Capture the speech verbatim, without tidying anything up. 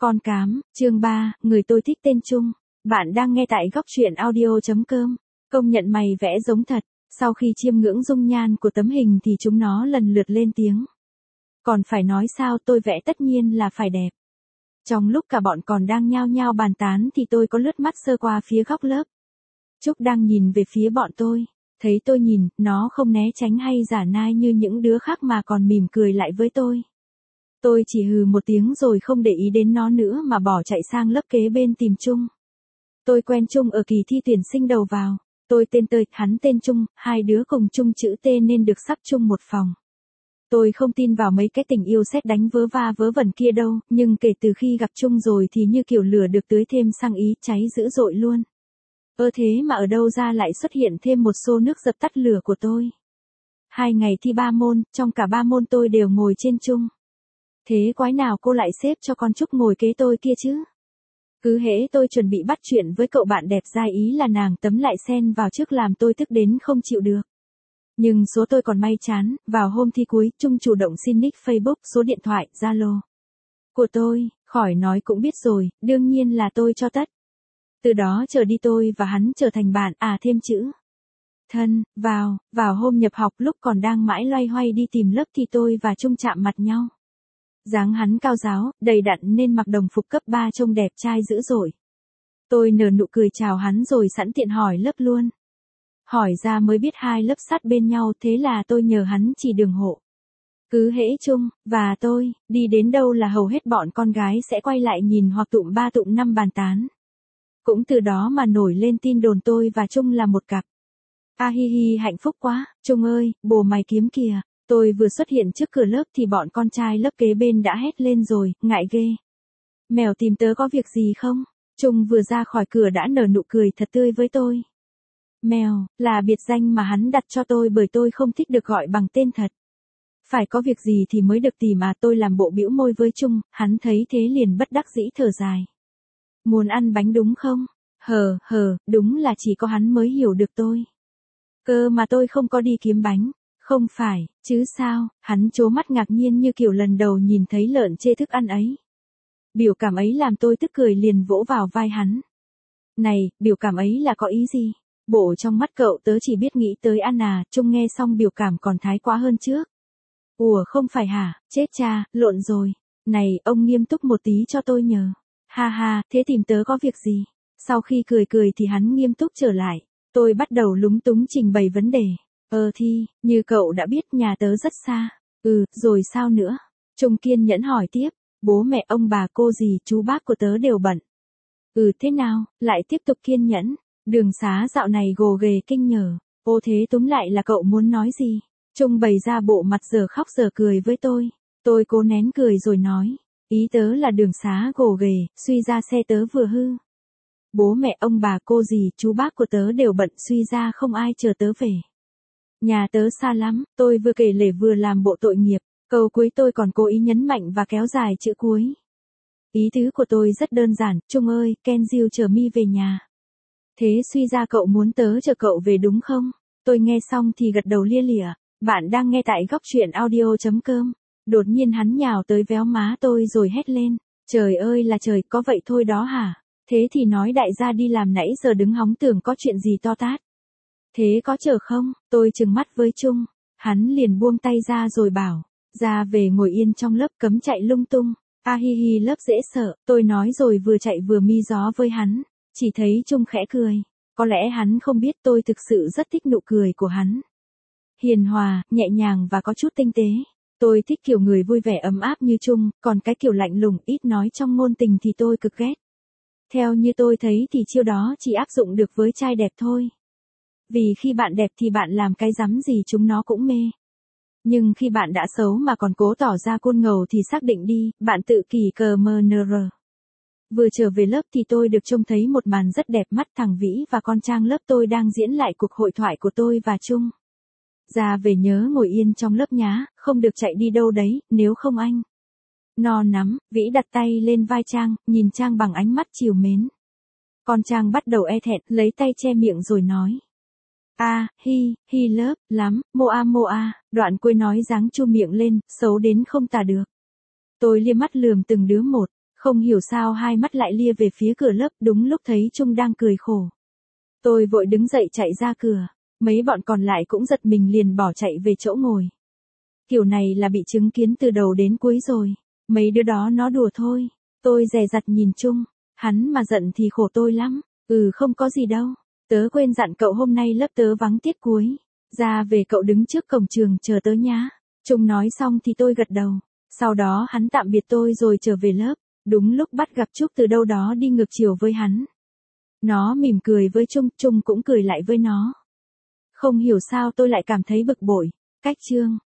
Con cám, chương ba, người tôi thích tên Trung. Bạn đang nghe tại góc truyện audio.com. Công nhận mày vẽ giống thật. Sau khi chiêm ngưỡng dung nhan của tấm hình thì chúng nó lần lượt lên tiếng. Còn phải nói sao, tôi vẽ tất nhiên là phải đẹp. Trong lúc cả bọn còn đang nhao nhao bàn tán thì tôi có lướt mắt sơ qua phía góc lớp. Trúc đang nhìn về phía bọn tôi. Thấy tôi nhìn, nó không né tránh hay giả nai như những đứa khác mà còn mỉm cười lại với tôi. Tôi chỉ hừ một tiếng rồi không để ý đến nó nữa mà bỏ chạy sang lớp kế bên tìm Trung. Tôi quen Trung ở kỳ thi tuyển sinh đầu vào. Tôi tên Tơi, hắn tên Trung, hai đứa cùng chung chữ T nên được sắp chung một phòng. Tôi không tin vào mấy cái tình yêu sét đánh vớ va vớ vẩn kia đâu, nhưng kể từ khi gặp Trung rồi thì như kiểu lửa được tưới thêm xăng ý, cháy dữ dội luôn. Ơ thế mà ở đâu ra lại xuất hiện thêm một xô nước dập tắt lửa của tôi. Hai ngày thi ba môn, trong cả ba môn tôi đều ngồi trên Trung. Thế quái nào cô lại xếp cho con Trúc ngồi kế tôi kia chứ? Cứ hễ tôi chuẩn bị bắt chuyện với cậu bạn đẹp dai ý là nàng tấm lại xen vào trước làm tôi tức đến không chịu được. Nhưng số tôi còn may chán, vào hôm thi cuối, Trung chủ động xin nick Facebook, số điện thoại, Zalo của tôi, khỏi nói cũng biết rồi, đương nhiên là tôi cho tất. Từ đó trở đi tôi và hắn trở thành bạn, à thêm chữ thân, vào, vào hôm nhập học lúc còn đang mãi loay hoay đi tìm lớp thì tôi và Trung chạm mặt nhau. Dáng hắn cao ráo, đầy đặn nên mặc đồng phục cấp ba trông đẹp trai dữ dội. Tôi nở nụ cười chào hắn rồi sẵn tiện hỏi lớp luôn. Hỏi ra mới biết hai lớp sát bên nhau, thế là tôi nhờ hắn chỉ đường hộ. Cứ hễ Trung và tôi đi đến đâu là hầu hết bọn con gái sẽ quay lại nhìn hoặc tụm ba tụm năm bàn tán. Cũng từ đó mà nổi lên tin đồn tôi và Trung là một cặp. A hi hi, hạnh phúc quá, Trung ơi, bồ mày kiếm kìa. Tôi vừa xuất hiện trước cửa lớp thì bọn con trai lớp kế bên đã hét lên rồi, ngại ghê. Mèo tìm tớ có việc gì không? Trung vừa ra khỏi cửa đã nở nụ cười thật tươi với tôi. Mèo, là biệt danh mà hắn đặt cho tôi bởi tôi không thích được gọi bằng tên thật. Phải có việc gì thì mới được tìm mà, tôi làm bộ bĩu môi với Trung, hắn thấy thế liền bất đắc dĩ thở dài. Muốn ăn bánh đúng không? Hờ, hờ, đúng là chỉ có hắn mới hiểu được tôi. Cơ mà tôi không có đi kiếm bánh. Không phải, chứ sao, hắn trố mắt ngạc nhiên như kiểu lần đầu nhìn thấy lợn chê thức ăn ấy. Biểu cảm ấy làm tôi tức cười liền vỗ vào vai hắn. Này, biểu cảm ấy là có ý gì? Bộ trong mắt cậu tớ chỉ biết nghĩ tới ăn à, Trung nghe xong biểu cảm còn thái quá hơn trước. Ủa không phải hả, chết cha, lộn rồi. Này, ông nghiêm túc một tí cho tôi nhờ. Ha ha, thế tìm tớ có việc gì? Sau khi cười cười thì hắn nghiêm túc trở lại. Tôi bắt đầu lúng túng trình bày vấn đề. Ờ thì, như cậu đã biết nhà tớ rất xa. Ừ, rồi sao nữa? Trung kiên nhẫn hỏi tiếp. Bố mẹ ông bà cô dì chú bác của tớ đều bận. Ừ thế nào, lại tiếp tục kiên nhẫn. Đường xá dạo này gồ ghề kinh nhờ. Ô thế túm lại là cậu muốn nói gì? Trung bày ra bộ mặt giờ khóc giờ cười với tôi. Tôi cố nén cười rồi nói. Ý tớ là đường xá gồ ghề, suy ra xe tớ vừa hư. Bố mẹ ông bà cô dì chú bác của tớ đều bận, suy ra không ai chờ tớ về. Nhà tớ xa lắm, tôi vừa kể lể vừa làm bộ tội nghiệp, câu cuối tôi còn cố ý nhấn mạnh và kéo dài chữ cuối. Ý tứ của tôi rất đơn giản, Trung ơi, Kenjiu chờ mi về nhà. Thế suy ra cậu muốn tớ chờ cậu về đúng không? Tôi nghe xong thì gật đầu lia lịa. Bạn đang nghe tại góc truyện audio.com. Đột nhiên hắn nhào tới véo má tôi rồi hét lên. Trời ơi là trời, có vậy thôi đó hả? Thế thì nói đại gia đi làm nãy giờ đứng hóng tưởng có chuyện gì to tát. Thế có chờ không? Tôi trừng mắt với Trung. Hắn liền buông tay ra rồi bảo. Ra về ngồi yên trong lớp, cấm chạy lung tung. A hi hi, lớp dễ sợ. Tôi nói rồi vừa chạy vừa mi gió với hắn. Chỉ thấy Trung khẽ cười. Có lẽ hắn không biết tôi thực sự rất thích nụ cười của hắn. Hiền hòa, nhẹ nhàng và có chút tinh tế. Tôi thích kiểu người vui vẻ ấm áp như Trung, còn cái kiểu lạnh lùng ít nói trong ngôn tình thì tôi cực ghét. Theo như tôi thấy thì chiêu đó chỉ áp dụng được với trai đẹp thôi. Vì khi bạn đẹp thì bạn làm cái rắm gì chúng nó cũng mê. Nhưng khi bạn đã xấu mà còn cố tỏ ra côn ngầu thì xác định đi, bạn tự kỷ cờ mờ nờ rờ. Vừa trở về lớp thì tôi được trông thấy một màn rất đẹp mắt, thằng Vĩ và con Trang lớp tôi đang diễn lại cuộc hội thoại của tôi và Trung. Ra về nhớ ngồi yên trong lớp nhá, không được chạy đi đâu đấy, nếu không anh. No nắm, Vĩ đặt tay lên vai Trang, nhìn Trang bằng ánh mắt trìu mến. Con Trang bắt đầu e thẹn, lấy tay che miệng rồi nói. A, à, hi, hi lớp, lắm, moa moa, đoạn cuối nói dáng chu miệng lên, xấu đến không tả được. Tôi liếc mắt lườm từng đứa một, Không hiểu sao hai mắt lại lia về phía cửa lớp đúng lúc thấy Trung đang cười khổ. Tôi vội đứng dậy chạy ra cửa, mấy bọn còn lại cũng giật mình liền bỏ chạy về chỗ ngồi. Kiểu này là bị chứng kiến từ đầu đến cuối rồi, mấy đứa đó nó đùa thôi. Tôi dè dặt nhìn Trung, hắn mà giận thì khổ tôi lắm. Ừ không có gì đâu, tớ quên dặn cậu hôm nay lớp tớ vắng tiết cuối. Ra về cậu đứng trước cổng trường chờ tớ nhá. Trung nói xong thì tôi gật đầu. Sau đó hắn tạm biệt tôi rồi trở về lớp. Đúng lúc bắt gặp Trúc từ đâu đó đi ngược chiều với hắn. Nó mỉm cười với Trung, Trung cũng cười lại với nó. Không hiểu sao tôi lại cảm thấy bực bội. Cách chương